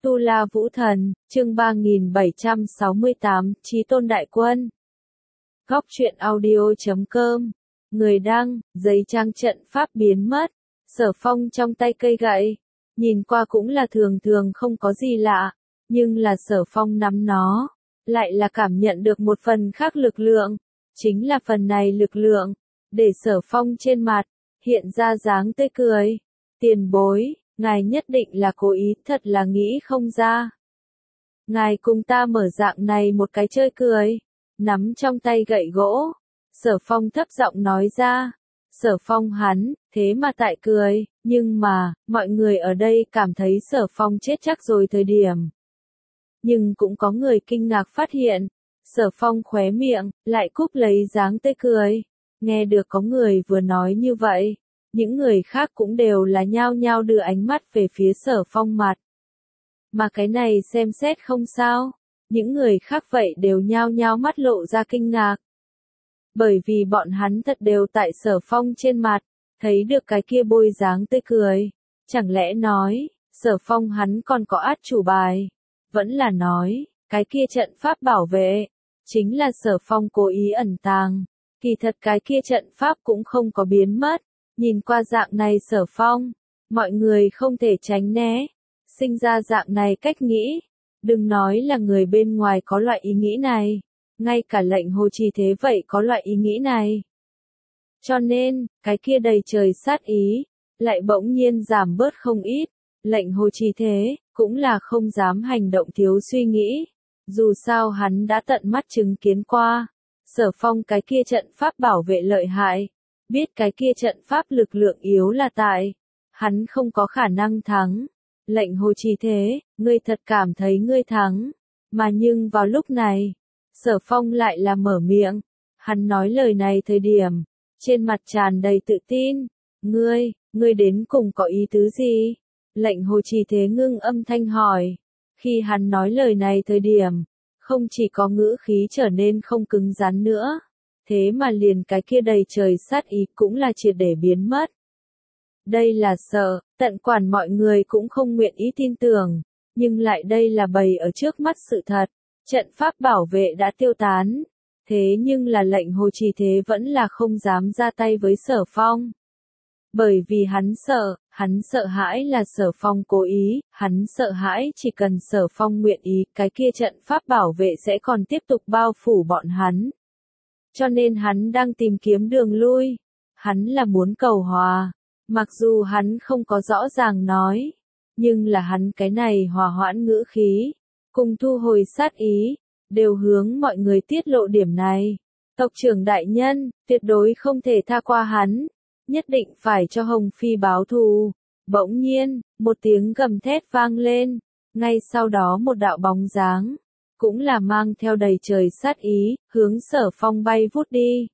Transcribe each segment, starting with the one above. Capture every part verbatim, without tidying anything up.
Tu La Vũ Thần, chương ba nghìn bảy trăm sáu mươi tám, Chí Tôn Đại Quân. Góc truyện audio chấm com. Người đăng, giấy trang trận pháp biến mất. Sở Phong trong tay cây gậy. Nhìn qua cũng là thường thường không có gì lạ. Nhưng là Sở Phong nắm nó. Lại là cảm nhận được một phần khác lực lượng. Chính là phần này lực lượng. Để Sở Phong trên mặt. Hiện ra dáng tươi cười. Tiền bối. Ngài nhất định là cố ý, thật là nghĩ không ra. Ngài cùng ta mở dạng này một cái chơi cười. Nắm trong tay gậy gỗ. Sở Phong thấp giọng nói ra. Sở Phong hắn, thế mà tại cười, nhưng mà, mọi người ở đây cảm thấy Sở Phong chết chắc rồi thời điểm. Nhưng cũng có người kinh ngạc phát hiện. Sở Phong khóe miệng, lại cúp lấy dáng tươi cười. Nghe được có người vừa nói như vậy. Những người khác cũng đều là nhao nhao đưa ánh mắt về phía Sở Phong mặt. Mà cái này xem xét không sao. Những người khác vậy đều nhao nhao mắt lộ ra kinh ngạc. Bởi vì bọn hắn thật đều tại Sở Phong trên mặt, thấy được cái kia bôi dáng tươi cười. Chẳng lẽ nói, Sở Phong hắn còn có át chủ bài. Vẫn là nói, cái kia trận pháp bảo vệ, chính là Sở Phong cố ý ẩn tàng. Kỳ thật cái kia trận pháp cũng không có biến mất. Nhìn qua dạng này Sở Phong, mọi người không thể tránh né, sinh ra dạng này cách nghĩ. Đừng nói là người bên ngoài có loại ý nghĩ này, ngay cả lệnh Hồ Trì Thế vậy có loại ý nghĩ này. Cho nên, cái kia đầy trời sát ý, lại bỗng nhiên giảm bớt không ít. Lệnh Hồ Trì Thế, cũng là không dám hành động thiếu suy nghĩ. Dù sao hắn đã tận mắt chứng kiến qua, Sở Phong cái kia trận pháp bảo vệ lợi hại. Biết cái kia trận pháp lực lượng yếu là tại, hắn không có khả năng thắng. Lệnh Hồ Trì Thế, ngươi thật cảm thấy ngươi thắng. Mà nhưng vào lúc này, Sở Phong lại là mở miệng. Hắn nói lời này thời điểm, trên mặt tràn đầy tự tin. Ngươi, ngươi đến cùng có ý tứ gì? Lệnh Hồ Trì Thế ngưng âm thanh hỏi. Khi hắn nói lời này thời điểm, không chỉ có ngữ khí trở nên không cứng rắn nữa. Thế mà liền cái kia đầy trời sát ý cũng là triệt để biến mất. Đây là sợ, tận quản mọi người cũng không nguyện ý tin tưởng, nhưng lại đây là bày ở trước mắt sự thật. Trận pháp bảo vệ đã tiêu tán, thế nhưng là lệnh Hồ Trì Thế vẫn là không dám ra tay với Sở Phong. Bởi vì hắn sợ, hắn sợ hãi là Sở Phong cố ý, hắn sợ hãi chỉ cần Sở Phong nguyện ý, cái kia trận pháp bảo vệ sẽ còn tiếp tục bao phủ bọn hắn. Cho nên hắn đang tìm kiếm đường lui. Hắn là muốn cầu hòa. Mặc dù hắn không có rõ ràng nói. Nhưng là hắn cái này hòa hoãn ngữ khí. Cùng thu hồi sát ý. Đều hướng mọi người tiết lộ điểm này. Tộc trưởng đại nhân, tuyệt đối không thể tha qua hắn. Nhất định phải cho Hồng Phi báo thù. Bỗng nhiên, một tiếng gầm thét vang lên. Ngay sau đó một đạo bóng dáng. Cũng là mang theo đầy trời sát ý, hướng Sở Phong bay vút đi.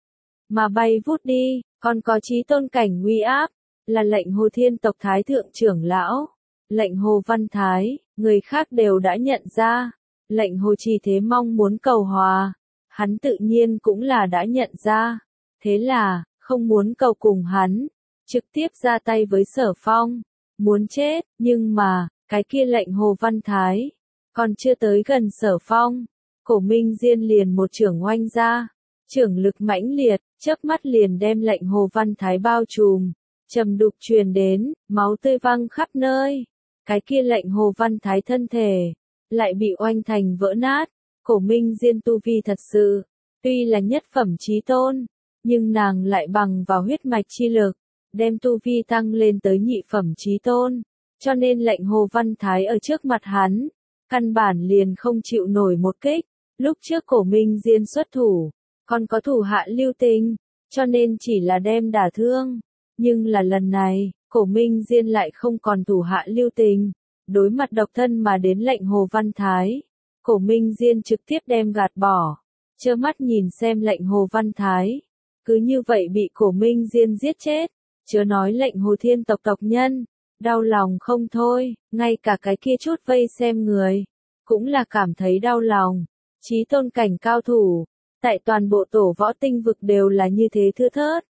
Mà bay vút đi, còn có Chí Tôn cảnh uy áp, là lệnh Hồ Thiên tộc Thái thượng trưởng lão, lệnh Hồ Văn Thái, người khác đều đã nhận ra, lệnh Hồ Trì Thế mong muốn cầu hòa, hắn tự nhiên cũng là đã nhận ra, thế là, không muốn cầu cùng hắn, trực tiếp ra tay với Sở Phong, muốn chết, nhưng mà, cái kia lệnh Hồ Văn Thái, còn chưa tới gần Sở Phong, Cổ Minh Diên liền một chưởng oanh ra, chưởng lực mãnh liệt, chớp mắt liền đem lệnh Hồ Văn Thái bao trùm, trầm đục truyền đến, máu tươi văng khắp nơi. Cái kia lệnh Hồ Văn Thái thân thể lại bị oanh thành vỡ nát. Cổ Minh Diên tu vi thật sự, tuy là nhất phẩm chí tôn, nhưng nàng lại bằng vào huyết mạch chi lực, đem tu vi tăng lên tới nhị phẩm chí tôn, cho nên lệnh Hồ Văn Thái ở trước mặt hắn, căn bản liền không chịu nổi một kích. Lúc trước Cổ Minh Diên xuất thủ, còn có thủ hạ lưu tình, cho nên chỉ là đem đả thương. Nhưng là lần này, Cổ Minh Diên lại không còn thủ hạ lưu tình. Đối mặt độc thân mà đến lệnh Hồ Văn Thái, Cổ Minh Diên trực tiếp đem gạt bỏ. Trơ mắt nhìn xem lệnh Hồ Văn Thái, cứ như vậy bị Cổ Minh Diên giết chết. Chớ nói lệnh Hồ Thiên tộc tộc nhân, đau lòng không thôi, ngay cả cái kia chút vây xem người, cũng là cảm thấy đau lòng. Chí tôn cảnh cao thủ, tại toàn bộ tổ võ tinh vực đều là như thế thưa thớt.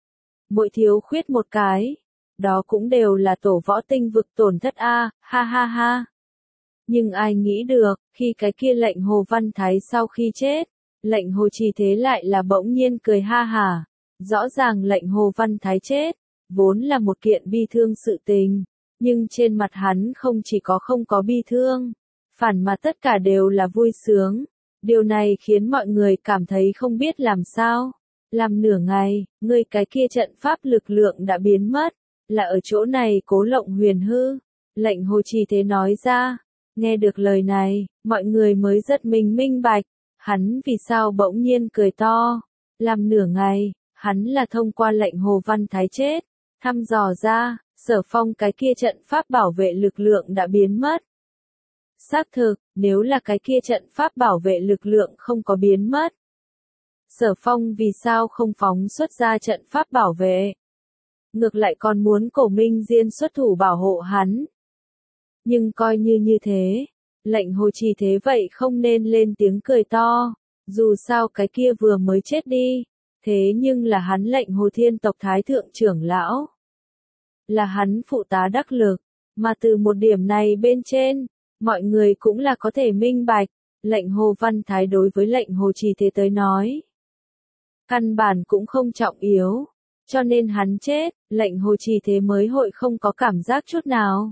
Mỗi thiếu khuyết một cái, đó cũng đều là tổ võ tinh vực tổn thất a, ha ha ha. Nhưng ai nghĩ được, khi cái kia lệnh Hồ Văn Thái sau khi chết, lệnh Hồ Trì Thế lại là bỗng nhiên cười ha hả. Rõ ràng lệnh Hồ Văn Thái chết, vốn là một kiện bi thương sự tình, nhưng trên mặt hắn không chỉ có không có bi thương, phản mà tất cả đều là vui sướng. Điều này khiến mọi người cảm thấy không biết làm sao. Làm nửa ngày, người cái kia trận pháp lực lượng đã biến mất, là ở chỗ này Cố Lộng Huyền hư. Lệnh Hồ Trì Thế nói ra, nghe được lời này, mọi người mới rất minh minh bạch, hắn vì sao bỗng nhiên cười to. Làm nửa ngày, hắn là thông qua lệnh Hồ Văn Thái chết, thăm dò ra, Sở Phong cái kia trận pháp bảo vệ lực lượng đã biến mất. Xác thực, nếu là cái kia trận pháp bảo vệ lực lượng không có biến mất, Sở Phong vì sao không phóng xuất ra trận pháp bảo vệ? Ngược lại còn muốn Cổ Minh Diên xuất thủ bảo hộ hắn. Nhưng coi như như thế, lệnh Hồ Trì Thế vậy không nên lên tiếng cười to, dù sao cái kia vừa mới chết đi, thế nhưng là hắn lệnh Hồ Thiên tộc Thái thượng trưởng lão. Là hắn phụ tá đắc lực, mà từ một điểm này bên trên, mọi người cũng là có thể minh bạch, lệnh Hồ Văn Thái đối với lệnh Hồ Trì Thế tới nói. Căn bản cũng không trọng yếu, cho nên hắn chết, lệnh Hồ Trì Thế mới hội không có cảm giác chút nào.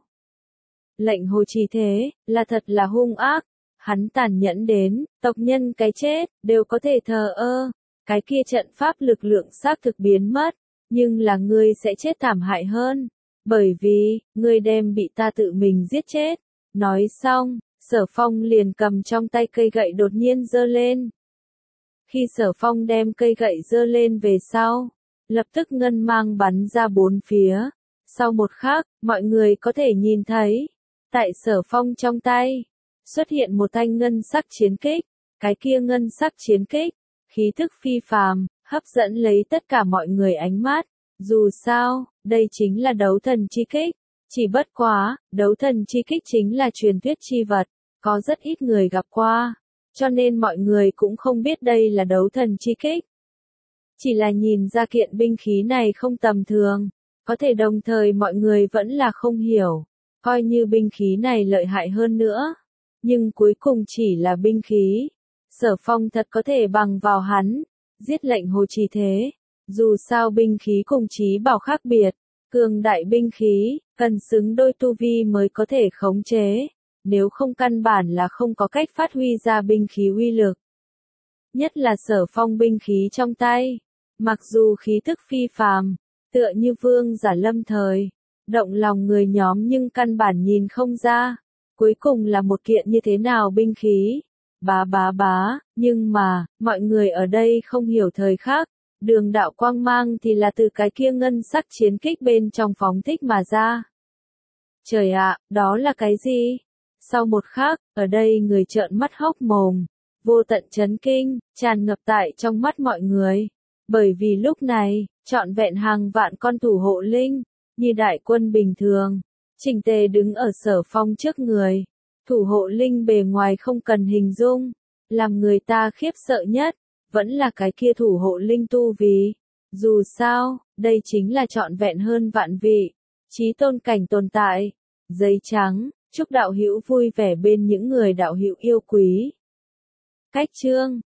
Lệnh Hồ Trì Thế, là thật là hung ác, hắn tàn nhẫn đến, tộc nhân cái chết, đều có thể thờ ơ, cái kia trận pháp lực lượng xác thực biến mất, nhưng là ngươi sẽ chết thảm hại hơn, bởi vì, ngươi đem bị ta tự mình giết chết. Nói xong, Sở Phong liền cầm trong tay cây gậy đột nhiên giơ lên. Khi Sở Phong đem cây gậy giơ lên về sau, lập tức ngân mang bắn ra bốn phía. Sau một khắc, mọi người có thể nhìn thấy, tại Sở Phong trong tay, xuất hiện một thanh ngân sắc chiến kích, cái kia ngân sắc chiến kích, khí thức phi phàm, hấp dẫn lấy tất cả mọi người ánh mắt. Dù sao, đây chính là đấu thần chi kích. Chỉ bất quá, đấu thần chi kích chính là truyền thuyết chi vật, có rất ít người gặp qua, cho nên mọi người cũng không biết đây là đấu thần chi kích. Chỉ là nhìn ra kiện binh khí này không tầm thường, có thể đồng thời mọi người vẫn là không hiểu, coi như binh khí này lợi hại hơn nữa, nhưng cuối cùng chỉ là binh khí. Sở Phong thật có thể bằng vào hắn, giết lệnh Hồ Trì Thế, dù sao binh khí cùng chí bảo khác biệt. Cường đại binh khí, cần xứng đôi tu vi mới có thể khống chế, nếu không căn bản là không có cách phát huy ra binh khí uy lực. Nhất là Sở Phong binh khí trong tay, mặc dù khí thức phi phàm, tựa như vương giả lâm thời, động lòng người nhóm nhưng căn bản nhìn không ra, cuối cùng là một kiện như thế nào binh khí. Bá bá bá, nhưng mà, mọi người ở đây không hiểu thời khắc. Đường đạo quang mang thì là từ cái kia ngân sắc chiến kích bên trong phóng thích mà ra. Trời ạ, đó là cái gì? Sau một khắc, ở đây người trợn mắt hốc mồm, vô tận chấn kinh, tràn ngập tại trong mắt mọi người. Bởi vì lúc này, trọn vẹn hàng vạn con thủ hộ linh, như đại quân bình thường, chỉnh tề đứng ở Sở Phong trước người. Thủ hộ linh bề ngoài không cần hình dung, làm người ta khiếp sợ nhất. Vẫn là cái kia thủ hộ linh tu vì, dù sao, đây chính là trọn vẹn hơn vạn vị, chí tôn cảnh tồn tại. Giấy trắng, chúc đạo hữu vui vẻ bên những người đạo hữu yêu quý. Cách chương